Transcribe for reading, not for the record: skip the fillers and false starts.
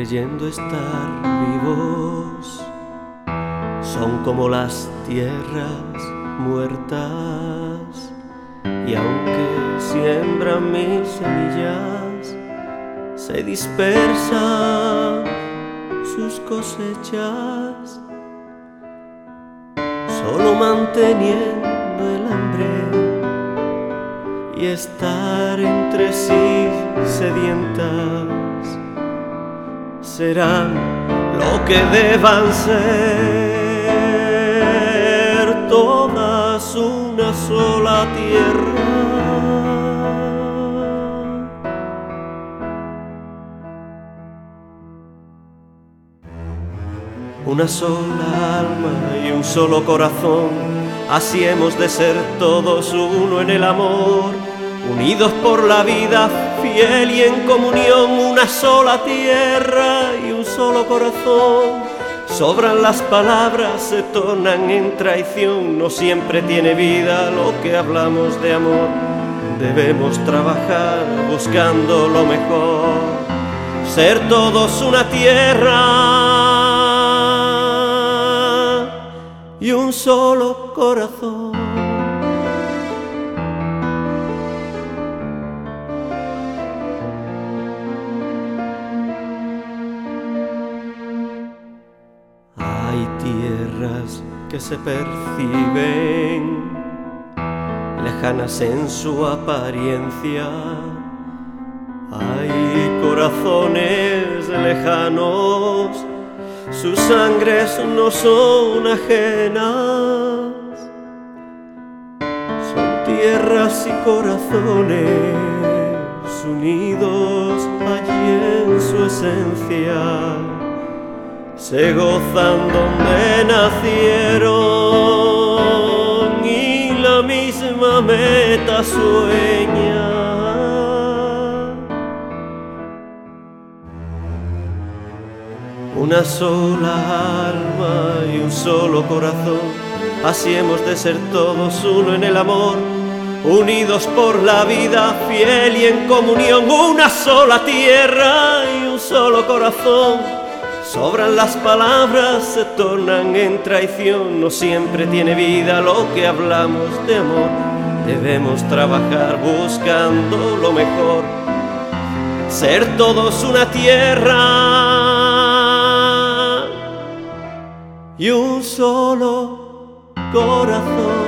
creyendo estar vivos, son como las tierras muertas, y aunque siembran mil semillas, se dispersan sus cosechas, solo manteniendo el hambre y estar entre sí sedientas. Serán lo que deban ser, todas una sola tierra. Una sola alma y un solo corazón, así hemos de ser todos uno en el amor, unidos por la vida fiel y en comunión, una sola tierra y un solo corazón. Sobran las palabras, se tornan en traición, no siempre tiene vida lo que hablamos de amor. Debemos trabajar buscando lo mejor, ser todos una tierra y un solo corazón. Hay tierras que se perciben lejanas en su apariencia, hay corazones lejanos, sus sangres no son ajenas, son tierras y corazones unidos allí en su esencia. Se gozan donde nacieron y la misma meta sueña. Una sola alma y un solo corazón, así hemos de ser todos uno en el amor, unidos por la vida fiel y en comunión, una sola tierra y un solo corazón. Sobran las palabras, se tornan en traición, no siempre tiene vida lo que hablamos de amor. Debemos trabajar buscando lo mejor, ser todos una tierra y un solo corazón.